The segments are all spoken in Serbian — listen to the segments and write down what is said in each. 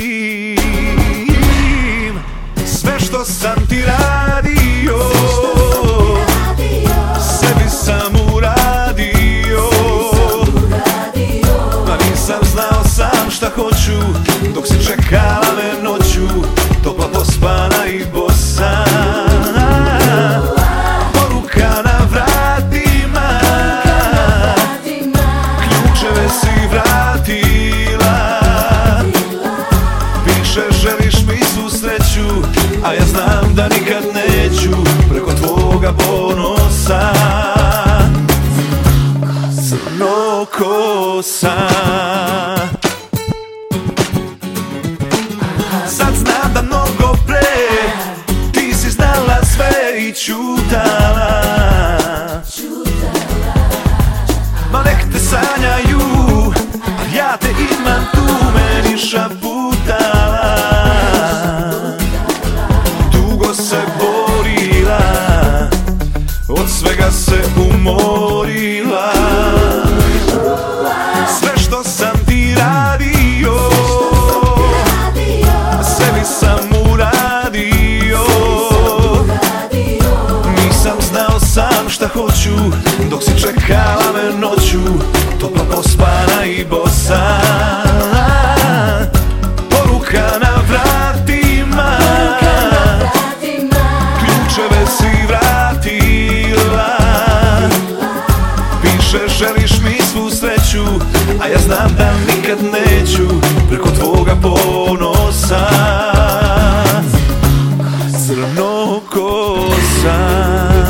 Sve što sam ti radio, sebi sam uradio. Ma nisam znao sam šta hoću, dok si čekala me noću, topla pospana i bosa. Poruka na vratima, ključeve si vratila. Piše želiš mi svu sreću, a ja znam da nikad neću preko tvoga ponosa. Crnokosa. Sad znam da mnogo pre ti si znala sve i čutala. Ma nek te sanjaju, a ja te imam tu, meni šaputala. Dugo se borila, od svega se umorila. Sve što sam ti radio, sebi sam uradio. Nisam znao sam šta hoću, dok si čekala me noću, topla pospana i bosa. Poruka na vratima, ključeve si vratila. Piše želiš mi svu sreću, a ja znam da nikad neću preko tvoga ponosa. Crnokosa.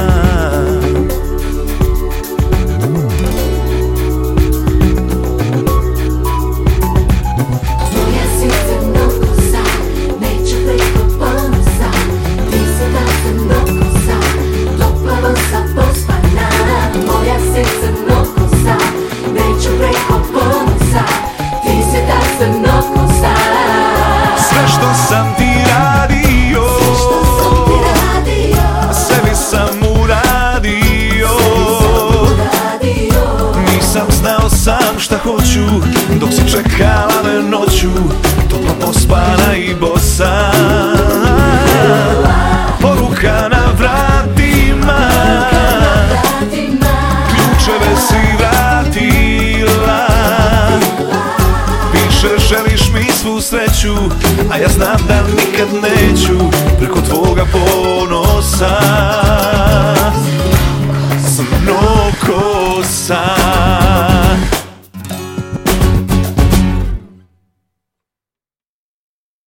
Sve što sam ti radio, sebi sam uradio. Nisam znao sam šta hoću, dok si čekala me noću, topla pospana i bosa. Poruka na vratima, ključeve si vratila. Piše želiš mi svu sreću, a ja znam da nikad neću preko tvoga ponosa. Crnokosa.